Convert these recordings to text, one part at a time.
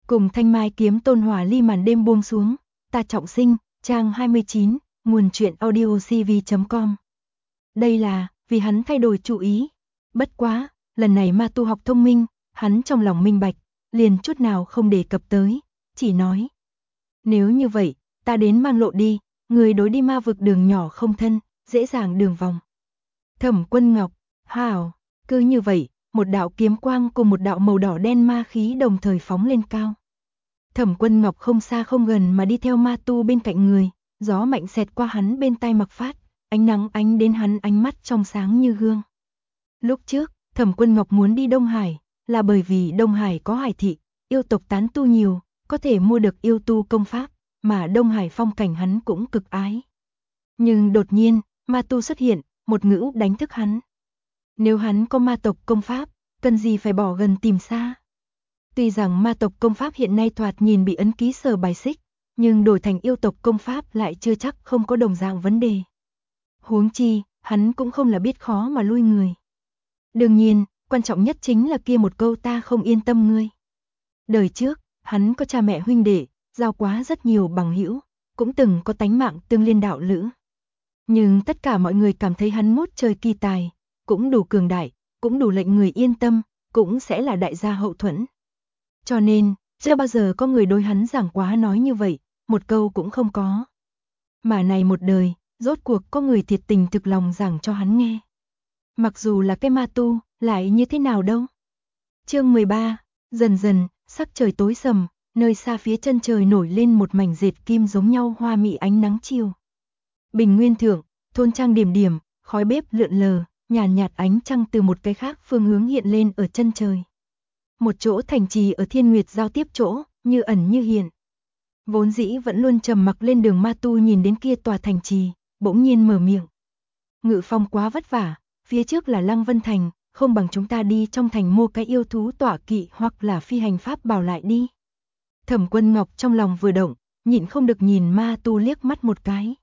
Cùng thanh mai kiếm tôn hỏa ly màn đêm buông xuống, ta trọng sinh, trang 29, nguồn truyện audio cv.com. Đây là, vì hắn thay đổi chủ ý. Bất quá, lần này ma tu học thông minh, hắn trong lòng minh bạch, liền chút nào không đề cập tới, chỉ nói. Nếu như vậy, ta đến mang lộ đi, người đối đi ma vực đường nhỏ không thân, dễ dàng đường vòng. Thẩm Quân Ngọc, hảo, cứ như vậy, một đạo kiếm quang cùng một đạo màu đỏ đen ma khí đồng thời phóng lên cao. Thẩm Quân Ngọc không xa không gần mà đi theo ma tu bên cạnh người, gió mạnh xẹt qua hắn bên tai mặc phát, ánh nắng ánh đến hắn ánh mắt trong sáng như gương. Lúc trước, Thẩm Quân Ngọc muốn đi Đông Hải, là bởi vì Đông Hải có hải thị, yêu tộc tán tu nhiều, có thể mua được yêu tu công pháp, mà Đông Hải phong cảnh hắn cũng cực ái. Nhưng đột nhiên, ma tu xuất hiện, một ngữ đánh thức hắn. Nếu hắn có ma tộc công pháp, cần gì phải bỏ gần tìm xa. Tuy rằng ma tộc công pháp hiện nay thoạt nhìn bị ấn ký sở bài xích, nhưng đổi thành yêu tộc công pháp lại chưa chắc không có đồng dạng vấn đề. Huống chi, hắn cũng không là biết khó mà lui người. Đương nhiên, quan trọng nhất chính là kia một câu ta không yên tâm ngươi. Đời trước, hắn có cha mẹ huynh đệ, giao quá rất nhiều bằng hữu, cũng từng có tánh mạng tương liên đạo lữ. Nhưng tất cả mọi người cảm thấy hắn ngút trời kỳ tài, cũng đủ cường đại, cũng đủ lệnh người yên tâm, cũng sẽ là đại gia hậu thuẫn. Cho nên, chưa bao giờ có người đối hắn giảng quá nói như vậy, một câu cũng không có. Mà này một đời, rốt cuộc có người thiệt tình thực lòng giảng cho hắn nghe. Mặc dù là cái ma tu, lại như thế nào đâu. Chương 13, dần dần, sắc trời tối sầm, nơi xa phía chân trời nổi lên một mảnh dệt kim giống nhau hoa mị ánh nắng chiều. Bình nguyên thượng, thôn trang điểm điểm, khói bếp lượn lờ, nhàn nhạt ánh trăng từ một cái khác phương hướng hiện lên ở chân trời. Một chỗ thành trì ở Thiên Nguyệt giao tiếp chỗ, như ẩn như hiện. Vốn dĩ vẫn luôn trầm mặc lên đường ma tu nhìn đến kia tòa thành trì, bỗng nhiên mở miệng. Ngự phong quá vất vả, phía trước là Lăng Vân Thành, không bằng chúng ta đi trong thành mua cái yêu thú tọa kỵ hoặc là phi hành pháp bảo lại đi. Thẩm Quân Ngọc trong lòng vừa động, nhịn không được nhìn ma tu liếc mắt một cái.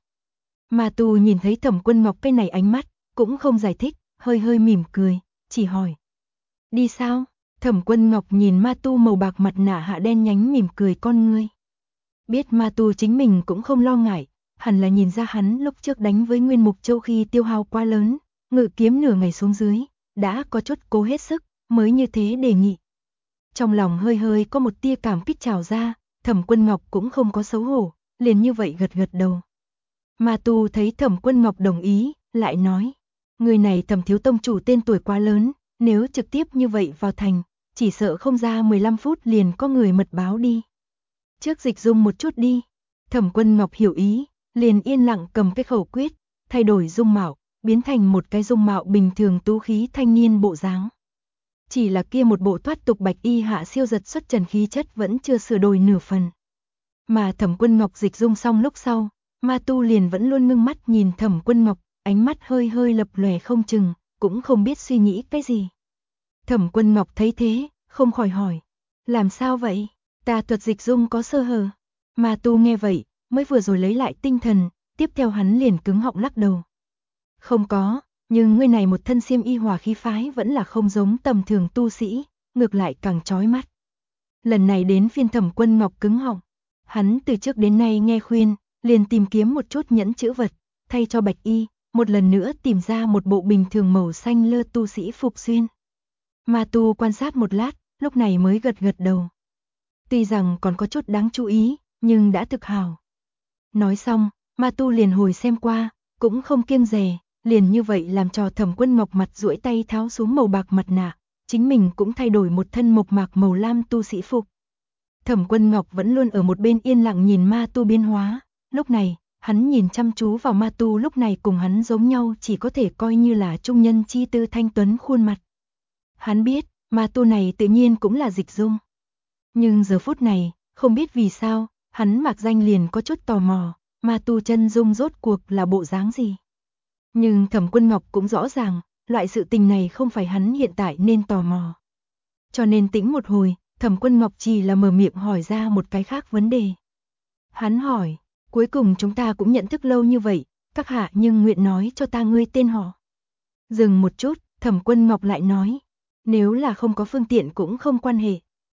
Ma tu nhìn thấy Thẩm Quân Ngọc cái này ánh mắt, cũng không giải thích, hơi hơi mỉm cười, chỉ hỏi. Đi sao? Thẩm Quân Ngọc nhìn ma tu màu bạc mặt nạ hạ đen nhánh mỉm cười con ngươi. Biết ma tu chính mình cũng không lo ngại, hẳn là nhìn ra hắn lúc trước đánh với Nguyên Mục Châu khi tiêu hao quá lớn, ngự kiếm nửa ngày xuống dưới, đã có chút cố hết sức, mới như thế đề nghị. Trong lòng hơi hơi có một tia cảm kích trào ra, Thẩm Quân Ngọc cũng không có xấu hổ, liền như vậy gật gật đầu. Ma tu thấy Thẩm Quân Ngọc đồng ý, lại nói, người này Thẩm thiếu tông chủ tên tuổi quá lớn, nếu trực tiếp như vậy vào thành, chỉ sợ không ra 15 phút liền có người mật báo đi. Trước dịch dung một chút đi. Thẩm Quân Ngọc hiểu ý, liền yên lặng cầm cái khẩu quyết, thay đổi dung mạo, biến thành một cái dung mạo bình thường tú khí thanh niên bộ dáng. Chỉ là kia một bộ thoát tục bạch y hạ siêu giật xuất trần khí chất vẫn chưa sửa đổi nửa phần. Mà Thẩm Quân Ngọc dịch dung xong lúc sau, ma tu liền vẫn luôn ngưng mắt nhìn Thẩm Quân Ngọc, ánh mắt hơi hơi lập lòe không chừng, cũng không biết suy nghĩ cái gì. Thẩm Quân Ngọc thấy thế, không khỏi hỏi, làm sao vậy? Ta thuật dịch dung có sơ hở. Ma tu nghe vậy, mới vừa rồi lấy lại tinh thần, tiếp theo hắn liền cứng họng lắc đầu. Không có, nhưng ngươi này một thân xiêm y hòa khí phái vẫn là không giống tầm thường tu sĩ, ngược lại càng chói mắt. Lần này đến phiên Thẩm Quân Ngọc cứng họng, hắn từ trước đến nay nghe khuyên, liền tìm kiếm một chút nhẫn chữ vật, thay cho bạch y, một lần nữa tìm ra một bộ bình thường màu xanh lơ tu sĩ phục xuyên. Ma tu quan sát một lát, lúc này mới gật gật đầu. Tuy rằng còn có chút đáng chú ý, nhưng đã thực hảo. Nói xong, ma tu liền hồi xem qua, cũng không kiêng dè, liền như vậy làm cho Thẩm Quân Ngọc mặt duỗi tay tháo xuống màu bạc mặt nạ, chính mình cũng thay đổi một thân mộc mạc màu lam tu sĩ phục. Thẩm Quân Ngọc vẫn luôn ở một bên yên lặng nhìn ma tu biến hóa, lúc này, hắn nhìn chăm chú vào ma tu lúc này cùng hắn giống nhau chỉ có thể coi như là trung nhân chi tư thanh tuấn khuôn mặt. Hắn biết, ma tu này tự nhiên cũng là dịch dung. Nhưng giờ phút này, không biết vì sao, hắn mạc danh liền có chút tò mò, ma tu chân dung rốt cuộc là bộ dáng gì. Nhưng Thẩm Quân Ngọc cũng rõ ràng, loại sự tình này không phải hắn hiện tại nên tò mò. Cho nên tĩnh một hồi, Thẩm Quân Ngọc chỉ là mở miệng hỏi ra một cái khác vấn đề. Hắn hỏi, cuối cùng chúng ta cũng nhận thức lâu như vậy, các hạ nhưng nguyện nói cho ta ngươi tên họ. Dừng một chút, Thẩm Quân Ngọc lại nói, nếu là không có phương tiện cũng không quan hệ.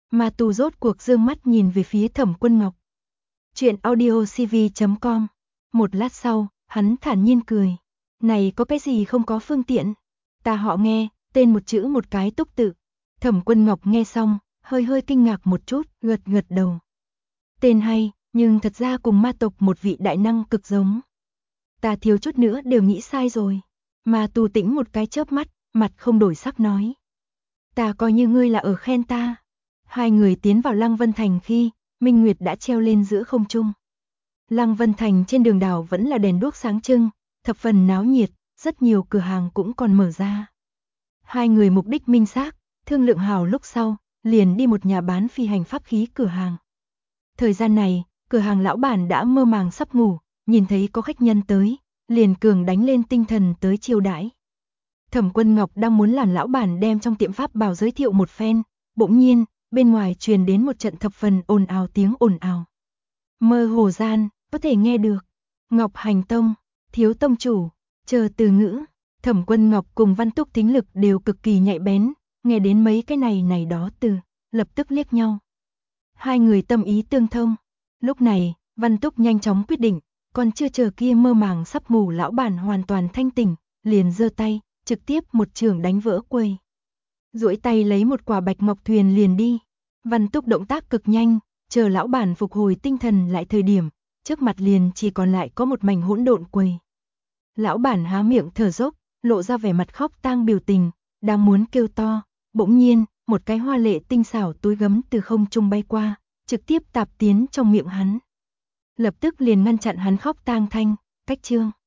Ma Tù rốt cuộc dương mắt nhìn về phía Thẩm Quân Ngọc. Chuyện audiocv.com. Một lát sau, hắn thản nhiên cười. Này có cái gì không có phương tiện? Ta họ Nghe, tên một chữ một cái túc tự. Thẩm Quân Ngọc nghe xong, hơi kinh ngạc một chút, gật đầu. Tên hay, nhưng thật ra cùng ma tộc một vị đại năng cực giống. Ta thiếu chút nữa đều nghĩ sai rồi. Ma Tù tĩnh một cái chớp mắt, mặt không đổi sắc nói. Ta coi như ngươi là ở khen ta. Hai người tiến vào Lăng Vân Thành khi, Minh Nguyệt đã treo lên giữa không trung. Lăng Vân Thành trên đường đảo vẫn là đèn đuốc sáng trưng, thập phần náo nhiệt, rất nhiều cửa hàng cũng còn mở ra. Hai người mục đích minh xác, thương lượng hào lúc sau, liền đi một nhà bán phi hành pháp khí cửa hàng. Thời gian này, cửa hàng lão bản đã mơ màng sắp ngủ, nhìn thấy có khách nhân tới, liền cường đánh lên tinh thần tới chiêu đãi. Thẩm Quân Ngọc đang muốn làm lão bản đem trong tiệm pháp bảo giới thiệu một phen, bỗng nhiên, bên ngoài truyền đến một trận thập phần ồn ào tiếng ồn ào. Mơ hồ gian, có thể nghe được. Ngọc Hành Tông, thiếu tông chủ, chờ từ ngữ. Thẩm Quân Ngọc cùng Văn Túc thính lực đều cực kỳ nhạy bén, nghe đến mấy cái này đó từ, lập tức liếc nhau. Hai người tâm ý tương thông. Lúc này, Văn Túc nhanh chóng quyết định, còn chưa chờ kia mơ màng sắp ngủ lão bản hoàn toàn thanh tỉnh, liền giơ tay, trực tiếp một chưởng đánh vỡ quầy. Duỗi tay lấy một quả bạch ngọc thuyền liền đi. Văn Túc động tác cực nhanh, chờ lão bản phục hồi tinh thần lại thời điểm, trước mặt liền chỉ còn lại có một mảnh hỗn độn quầy. Lão bản há miệng thở dốc, lộ ra vẻ mặt khóc tang biểu tình, đang muốn kêu to, bỗng nhiên, một cái hoa lệ tinh xảo túi gấm từ không trung bay qua, trực tiếp tạp tiến trong miệng hắn. Lập tức liền ngăn chặn hắn khóc tang thanh, cách chương.